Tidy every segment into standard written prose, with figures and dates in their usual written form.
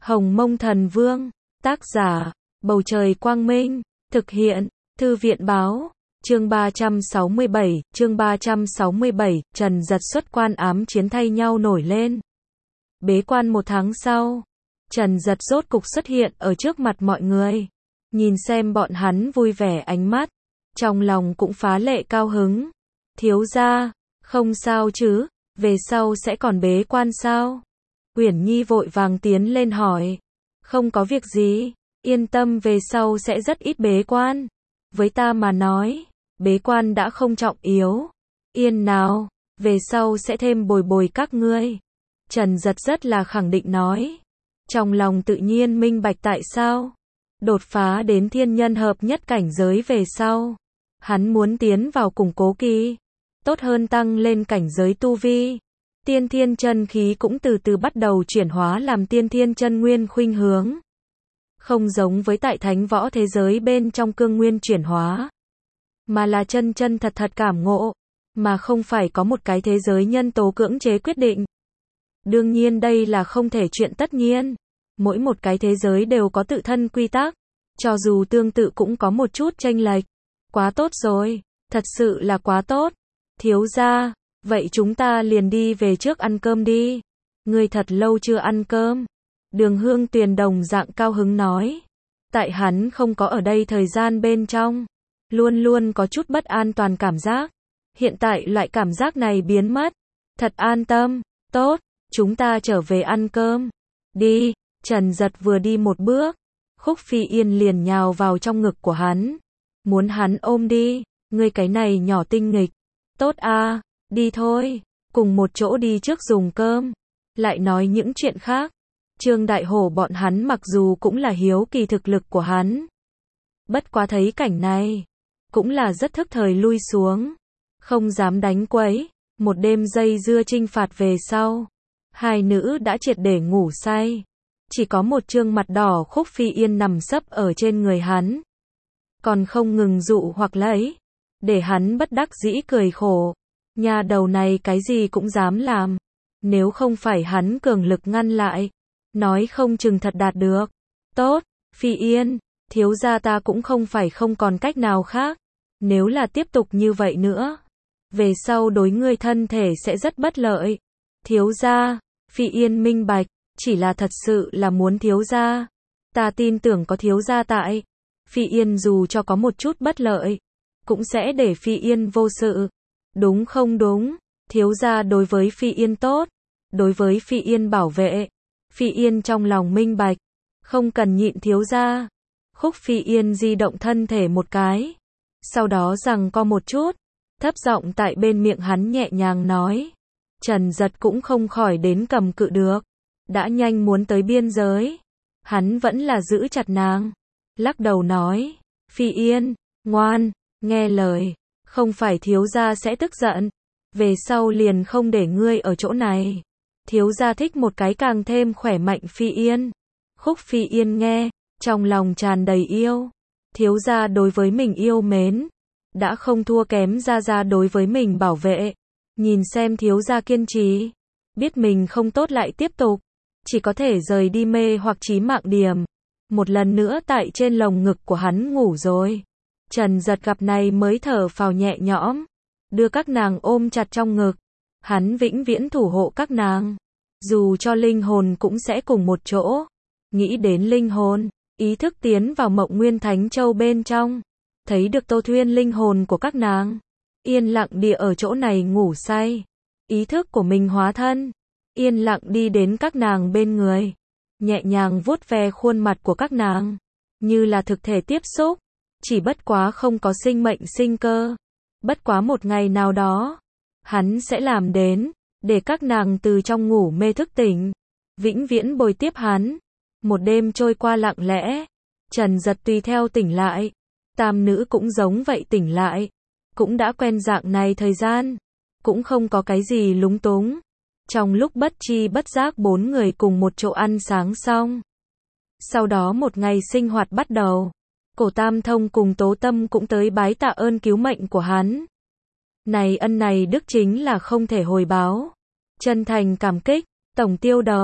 Hồng Mông Thần Vương, tác giả, Bầu Trời Quang Minh, thực hiện, Thư viện Báo, chương 367, Trần Giật xuất quan ám chiến thay nhau nổi lên. Bế quan 1 tháng sau, Trần Giật rốt cục xuất hiện ở trước mặt mọi người. Nhìn xem bọn hắn vui vẻ ánh mắt, trong lòng cũng phá lệ cao hứng. Thiếu gia, không sao chứ, về sau sẽ còn bế quan sao? Uyển Nhi vội vàng tiến lên hỏi. Không có việc gì, yên tâm, về sau sẽ rất ít bế quan. Với ta mà nói, bế quan đã không trọng yếu. Yên nào, về sau sẽ thêm bồi bồi các ngươi. Trần Giật rất là khẳng định nói. Trong lòng tự nhiên minh bạch tại sao. Đột phá đến thiên nhân hợp nhất cảnh giới về sau, hắn muốn tiến vào củng cố kỳ, tốt hơn tăng lên cảnh giới tu vi. Tiên thiên chân khí cũng từ từ bắt đầu chuyển hóa làm tiên thiên chân nguyên khuynh hướng. Không giống với tại thánh võ thế giới bên trong cương nguyên chuyển hóa, mà là chân chân thật thật cảm ngộ, mà không phải có một cái thế giới nhân tố cưỡng chế quyết định. Đương nhiên đây là không thể chuyện tất nhiên. Mỗi một cái thế giới đều có tự thân quy tắc, cho dù tương tự cũng có một chút chênh lệch. Quá tốt rồi, thật sự là quá tốt. Thiếu gia, vậy chúng ta liền đi về trước ăn cơm đi. Ngươi thật lâu chưa ăn cơm. Đường Hương Tuyền đồng dạng cao hứng nói. Tại hắn không có ở đây thời gian bên trong, luôn luôn có chút bất an toàn cảm giác. Hiện tại loại cảm giác này biến mất. Thật an tâm, tốt, chúng ta trở về ăn cơm. Đi. Trần Giật vừa đi một bước, Khúc Phi Yên liền nhào vào trong ngực của hắn, muốn hắn ôm đi. Ngươi cái này nhỏ tinh nghịch. Tốt a, đi thôi, cùng một chỗ đi trước dùng cơm, lại nói những chuyện khác. Trương Đại Hổ bọn hắn mặc dù cũng là hiếu kỳ thực lực của hắn, bất quá thấy cảnh này, cũng là rất thức thời lui xuống, không dám đánh quấy. Một đêm dây dưa chinh phạt về sau, hai nữ đã triệt để ngủ say. Chỉ có một trương mặt đỏ Khúc Phi Yên nằm sấp ở trên người hắn, còn không ngừng dụ hoặc lấy, để hắn bất đắc dĩ cười khổ. Nhà đầu này cái gì cũng dám làm, nếu không phải hắn cường lực ngăn lại, nói không chừng thật đạt được. Tốt, Phi Yên, thiếu gia ta cũng không phải không còn cách nào khác. Nếu là tiếp tục như vậy nữa, về sau đối ngươi thân thể sẽ rất bất lợi. Thiếu gia, Phi Yên minh bạch, chỉ là thật sự là muốn thiếu gia. Ta tin tưởng có thiếu gia tại, Phi Yên dù cho có một chút bất lợi, cũng sẽ để Phi Yên vô sự. Đúng không đúng, thiếu gia đối với Phi Yên tốt, đối với Phi Yên bảo vệ. Phi Yên trong lòng minh bạch, không cần nhịn thiếu gia. Khúc Phi Yên di động thân thể một cái, sau đó giằng co một chút, thấp giọng tại bên miệng hắn nhẹ nhàng nói. Trần Giật cũng không khỏi đến cầm cự được, đã nhanh muốn tới biên giới, hắn vẫn là giữ chặt nàng, lắc đầu nói. Phi Yên, ngoan, nghe lời, không phải thiếu gia sẽ tức giận, về sau liền không để ngươi ở chỗ này. Thiếu gia thích một cái càng thêm khỏe mạnh Phi Yên. Khúc Phi Yên nghe, trong lòng tràn đầy yêu. Thiếu gia đối với mình yêu mến, đã không thua kém gia gia đối với mình bảo vệ. Nhìn xem thiếu gia kiên trì, biết mình không tốt lại tiếp tục, chỉ có thể rời đi mê hoặc chí mạng điểm. Một lần nữa tại trên lồng ngực của hắn ngủ rồi. Trần Giật gặp này mới thở phào nhẹ nhõm, đưa các nàng ôm chặt trong ngực. Hắn vĩnh viễn thủ hộ các nàng, dù cho linh hồn cũng sẽ cùng một chỗ. Nghĩ đến linh hồn, ý thức tiến vào Mộng Nguyên Thánh Châu bên trong, thấy được Tô Thuyên linh hồn của các nàng, yên lặng địa ở chỗ này ngủ say. Ý thức của mình hóa thân, yên lặng đi đến các nàng bên người, nhẹ nhàng vuốt ve khuôn mặt của các nàng, như là thực thể tiếp xúc, chỉ bất quá không có sinh mệnh sinh cơ. Bất quá một ngày nào đó, hắn sẽ làm đến, để các nàng từ trong ngủ mê thức tỉnh, vĩnh viễn bồi tiếp hắn. Một đêm trôi qua lặng lẽ, Trần Giật tùy theo tỉnh lại, tam nữ cũng giống vậy tỉnh lại, cũng đã quen dạng này thời gian, cũng không có cái gì lúng túng. Trong lúc bất tri bất giác 4 người cùng một chỗ ăn sáng xong. Sau đó một ngày sinh hoạt bắt đầu, Cổ Tam Thông cùng Tố Tâm cũng tới bái tạ ơn cứu mệnh của hắn. Này ân này đức chính là không thể hồi báo. Chân thành cảm kích. Tổng tiêu đầu,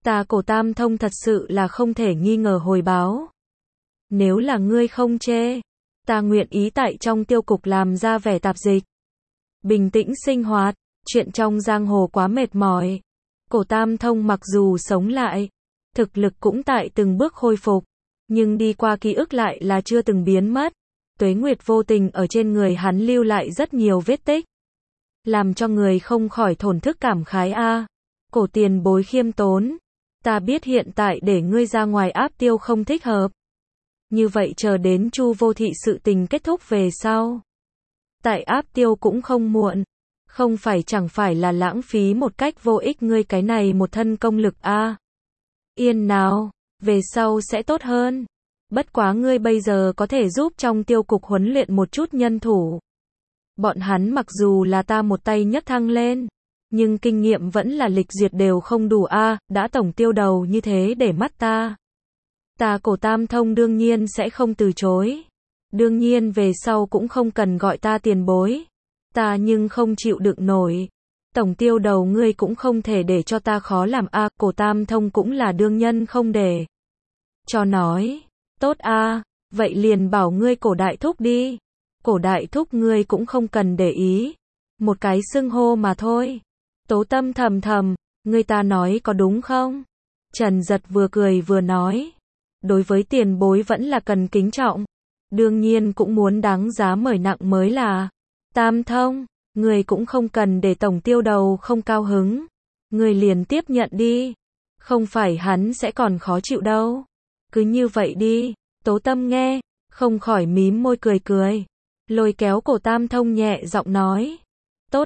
Ta Cổ Tam Thông thật sự là không thể nghi ngờ hồi báo. Nếu là ngươi không chê, ta nguyện ý tại trong tiêu cục làm ra vẻ tạp dịch. Bình tĩnh sinh hoạt, chuyện trong giang hồ quá mệt mỏi. Cổ Tam Thông mặc dù sống lại, thực lực cũng tại từng bước khôi phục, nhưng đi qua ký ức lại là chưa từng biến mất. Tuế nguyệt vô tình ở trên người hắn lưu lại rất nhiều vết tích, làm cho người không khỏi thổn thức cảm khái a. Cổ tiền bối khiêm tốn, ta biết hiện tại để ngươi ra ngoài áp tiêu không thích hợp. Như vậy chờ đến Chu Vô Thị sự tình kết thúc về sau, tại áp tiêu cũng không muộn, không phải chẳng phải là lãng phí một cách vô ích ngươi cái này một thân công lực a. Yên nào, về sau sẽ tốt hơn. Bất quá ngươi bây giờ có thể giúp trong tiêu cục huấn luyện một chút nhân thủ. Bọn hắn mặc dù là ta một tay nhấc thăng lên, nhưng kinh nghiệm vẫn là lịch duyệt đều không đủ a, đã tổng tiêu đầu như thế để mắt ta. Ta Cổ Tam Thông đương nhiên sẽ không từ chối. Đương nhiên về sau cũng không cần gọi ta tiền bối. Ta nhưng không chịu đựng nổi. Tổng tiêu đầu ngươi cũng không thể để cho ta khó làm a, Cổ Tam Thông cũng là đương nhân không để cho nói. Tốt a, vậy liền bảo ngươi Cổ đại thúc đi. Cổ đại thúc ngươi cũng không cần để ý. Một cái xưng hô mà thôi. Tố Tâm thầm thầm, ngươi ta nói có đúng không? Trần Giật vừa cười vừa nói. Đối với tiền bối vẫn là cần kính trọng. Đương nhiên cũng muốn đáng giá mời nặng mới là. Tam Thông, ngươi cũng không cần để tổng tiêu đầu không cao hứng. Ngươi liền tiếp nhận đi. Không phải hắn sẽ còn khó chịu đâu. Cứ như vậy đi. Tố Tâm nghe, không khỏi mím môi cười cười. Lôi kéo Cổ Tam Thông nhẹ giọng nói. Tốt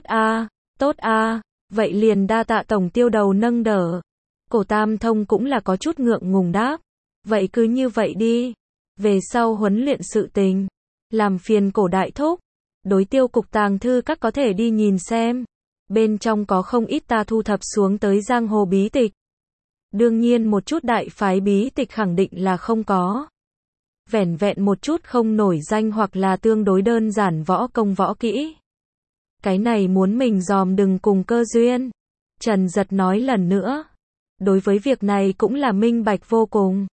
a, vậy liền đa tạ tổng tiêu đầu nâng đỡ. Cổ Tam Thông cũng là có chút ngượng ngùng đáp. Vậy cứ như vậy đi. Về sau huấn luyện sự tình, làm phiền Cổ đại thúc. Đối tiêu cục tàng thư các có thể đi nhìn xem. Bên trong có không ít ta thu thập xuống tới giang hồ bí tịch. Đương nhiên một chút đại phái bí tịch khẳng định là không có. Vẻn vẹn một chút không nổi danh hoặc là tương đối đơn giản võ công võ kỹ. Cái này muốn mình dòm đừng cùng cơ duyên. Trần Giật nói lần nữa. Đối với việc này cũng là minh bạch vô cùng.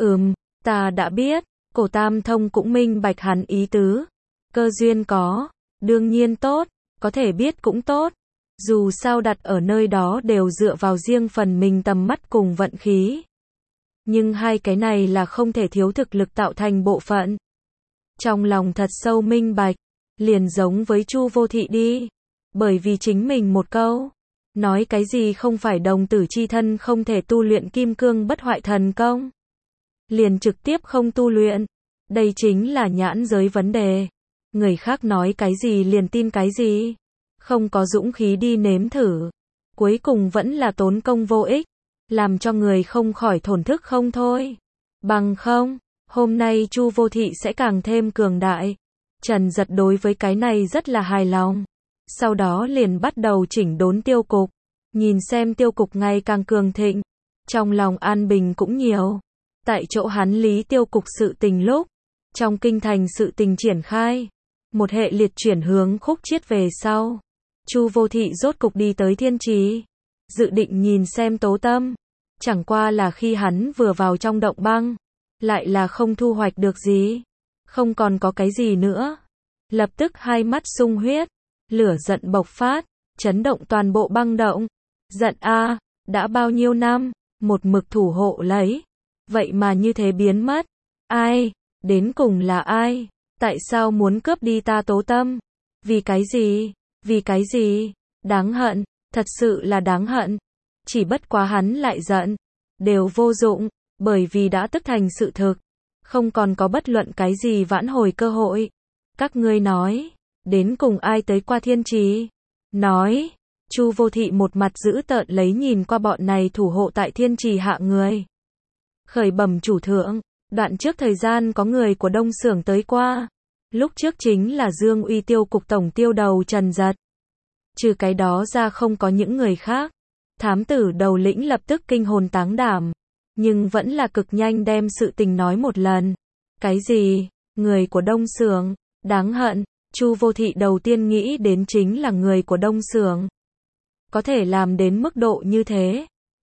Ta đã biết. Cổ Tam Thông cũng minh bạch hắn ý tứ. Cơ duyên có, đương nhiên tốt, có thể biết cũng tốt. Dù sao đặt ở nơi đó đều dựa vào riêng phần mình tầm mắt cùng vận khí. Nhưng hai cái này là không thể thiếu thực lực tạo thành bộ phận. Trong lòng thật sâu minh bạch, liền giống với Chu Vô Thị đi. Bởi vì chính mình một câu, nói cái gì không phải đồng tử chi thân không thể tu luyện kim cương bất hoại thần công. Liền trực tiếp không tu luyện. Đây chính là nhãn giới vấn đề. Người khác nói cái gì liền tin cái gì. Không có dũng khí đi nếm thử. Cuối cùng vẫn là tốn công vô ích. Làm cho người không khỏi thổn thức không thôi. Bằng không, hôm nay Chu Vô Thị sẽ càng thêm cường đại. Trần Giật đối với cái này rất là hài lòng. Sau đó liền bắt đầu chỉnh đốn tiêu cục. Nhìn xem tiêu cục ngày càng cường thịnh. Trong lòng an bình cũng nhiều. Tại chỗ hắn lý tiêu cục sự tình lúc. Trong kinh thành sự tình triển khai. Một hệ liệt chuyển hướng khúc chiết về sau. Chu Vô Thị rốt cục đi tới Thiên Trì. Dự định nhìn xem Tố Tâm. Chẳng qua là khi hắn vừa vào trong động băng. Lại là không thu hoạch được gì. Không còn có cái gì nữa. Lập tức hai mắt sung huyết. Lửa giận bộc phát. Chấn động toàn bộ băng động. Giận a, đã bao nhiêu năm. Một mực thủ hộ lấy. Vậy mà như thế biến mất. Ai? Đến cùng là ai? Tại sao muốn cướp đi ta Tố Tâm? Vì cái gì? Vì cái gì? Đáng hận, thật sự là đáng hận. Chỉ bất quá hắn lại giận. Đều vô dụng, bởi vì đã tức thành sự thực. Không còn có bất luận cái gì vãn hồi cơ hội. Các ngươi nói, đến cùng ai tới qua Thiên Trì? Nói, Chu Vô Thị một mặt dữ tợn lấy nhìn qua bọn này thủ hộ tại Thiên Trì hạ người. Khởi bẩm chủ thượng, đoạn trước thời gian có người của Đông Xưởng tới qua. Lúc trước chính là Dương Uy tiêu cục tổng tiêu đầu Trần Giật. Trừ cái đó ra không có những người khác. Thám tử đầu lĩnh lập tức kinh hồn táng đảm. Nhưng vẫn là cực nhanh đem sự tình nói một lần. Cái gì? Người của Đông Xưởng? Đáng hận. Chu Vô Thị đầu tiên nghĩ đến chính là người của Đông Xưởng. Có thể làm đến mức độ như thế.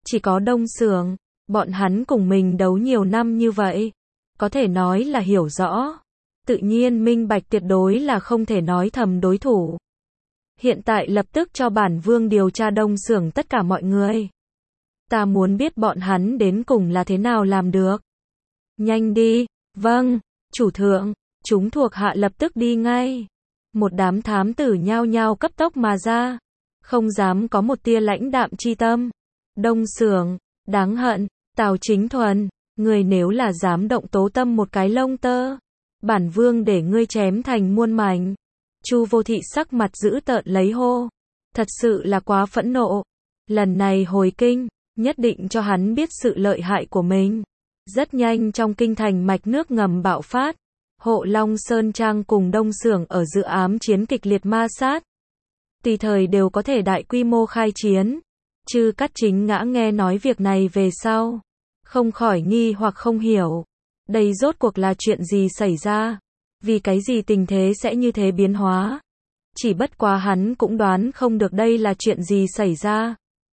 Chỉ có Đông Xưởng, bọn hắn cùng mình đấu nhiều năm như vậy, có thể nói là hiểu rõ. Tự nhiên minh bạch tuyệt đối là không thể nói thầm đối thủ. Hiện tại lập tức cho bản vương điều tra Đông Xưởng tất cả mọi người. Ta muốn biết bọn hắn đến cùng là thế nào làm được. Nhanh đi, vâng, chủ thượng, chúng thuộc hạ lập tức đi ngay. Một đám thám tử nhao nhao cấp tốc mà ra, không dám có một tia lãnh đạm chi tâm. Đông Xưởng, đáng hận, Tào Chính Thuần, người nếu là dám động Tố Tâm một cái lông tơ, bản vương để ngươi chém thành muôn mảnh. Chu Vô Thị sắc mặt dữ tợn lấy hô, thật sự là quá phẫn nộ. Lần này hồi kinh, nhất định cho hắn biết sự lợi hại của mình. Rất nhanh trong kinh thành mạch nước ngầm bạo phát, Hộ Long Sơn Trang cùng Đông Xưởng ở giữa ám chiến kịch liệt ma sát. Tùy thời đều có thể đại quy mô khai chiến. Chư Cát Chính Ngã nghe nói việc này về sau, không khỏi nghi hoặc không hiểu. Đây rốt cuộc là chuyện gì xảy ra? Vì cái gì tình thế sẽ như thế biến hóa? Chỉ bất quá hắn cũng đoán không được đây là chuyện gì xảy ra.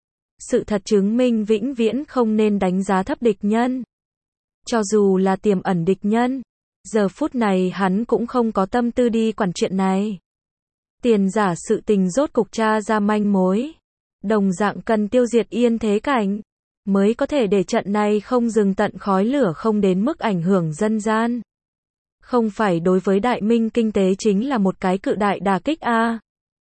Sự thật chứng minh vĩnh viễn không nên đánh giá thấp địch nhân. Cho dù là tiềm ẩn địch nhân, giờ phút này hắn cũng không có tâm tư đi quản chuyện này. Tiền giả sự tình rốt cục tra ra manh mối. Đồng dạng cần tiêu diệt Yên Thế Cảnh, mới có thể để trận này không dừng tận khói lửa không đến mức ảnh hưởng dân gian. Không phải đối với Đại Minh kinh tế chính là một cái cự đại đả kích a.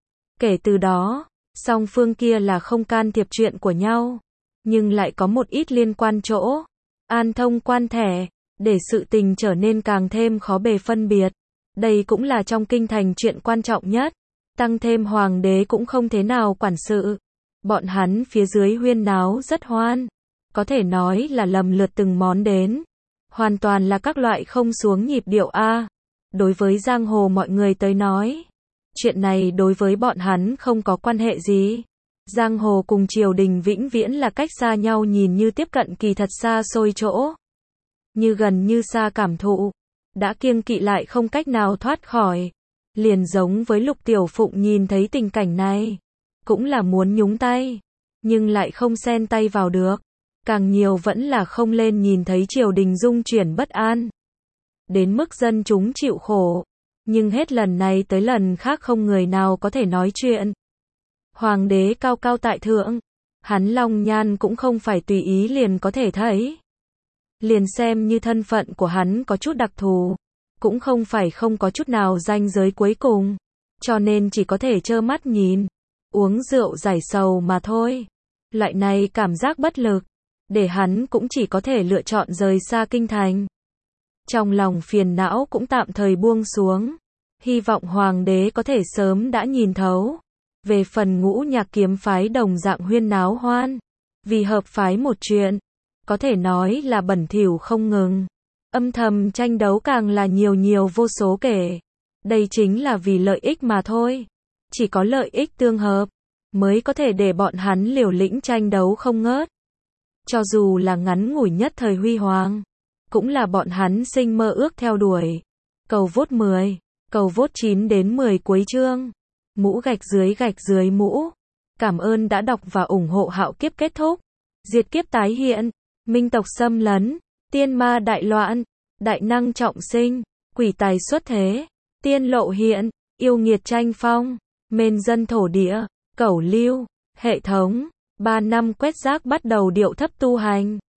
Kể từ đó, song phương kia là không can thiệp chuyện của nhau, nhưng lại có một ít liên quan chỗ. An thông quan thẻ, để sự tình trở nên càng thêm khó bề phân biệt. Đây cũng là trong kinh thành chuyện quan trọng nhất. Tăng thêm hoàng đế cũng không thế nào quản sự. Bọn hắn phía dưới huyên náo rất hoan. Có thể nói là lầm lượt từng món đến. Hoàn toàn là các loại không xuống nhịp điệu a. Đối với giang hồ mọi người tới nói, chuyện này đối với bọn hắn không có quan hệ gì. Giang hồ cùng triều đình vĩnh viễn là cách xa nhau, nhìn như tiếp cận kỳ thật xa xôi chỗ. Như gần như xa cảm thụ. Đã kiêng kỵ lại không cách nào thoát khỏi. Liền giống với Lục Tiểu Phụng nhìn thấy tình cảnh này, cũng là muốn nhúng tay, nhưng lại không xen tay vào được. Càng nhiều vẫn là không lên nhìn thấy triều đình dung chuyển bất an. Đến mức dân chúng chịu khổ. Nhưng hết lần này tới lần khác không người nào có thể nói chuyện. Hoàng đế cao cao tại thượng, hắn long nhan cũng không phải tùy ý liền có thể thấy. Liền xem như thân phận của hắn có chút đặc thù, cũng không phải không có chút nào ranh giới cuối cùng, cho nên chỉ có thể trơ mắt nhìn, uống rượu giải sầu mà thôi. Loại này cảm giác bất lực, để hắn cũng chỉ có thể lựa chọn rời xa kinh thành. Trong lòng phiền não cũng tạm thời buông xuống, hy vọng hoàng đế có thể sớm đã nhìn thấu. Về phần Ngũ Nhạc kiếm phái đồng dạng huyên náo hoan, vì hợp phái một chuyện, có thể nói là bẩn thỉu không ngừng. Âm thầm tranh đấu càng là nhiều vô số kể. Đây chính là vì lợi ích mà thôi. Chỉ có lợi ích tương hợp, mới có thể để bọn hắn liều lĩnh tranh đấu không ngớt. Cho dù là ngắn ngủi nhất thời huy hoàng, cũng là bọn hắn sinh mơ ước theo đuổi. Cầu vote 10, cầu vote 9 đến 10 cuối chương. Mũ gạch dưới mũ. Cảm ơn đã đọc và ủng hộ Hạo Kiếp kết thúc. Diệt kiếp tái hiện, minh tộc xâm lấn, tiên ma đại loạn, đại năng trọng sinh, quỷ tài xuất thế, tiên lộ hiện, yêu nghiệt tranh phong, mên dân thổ địa, cẩu lưu, hệ thống, 3 năm quét rác bắt đầu điệu thấp tu hành.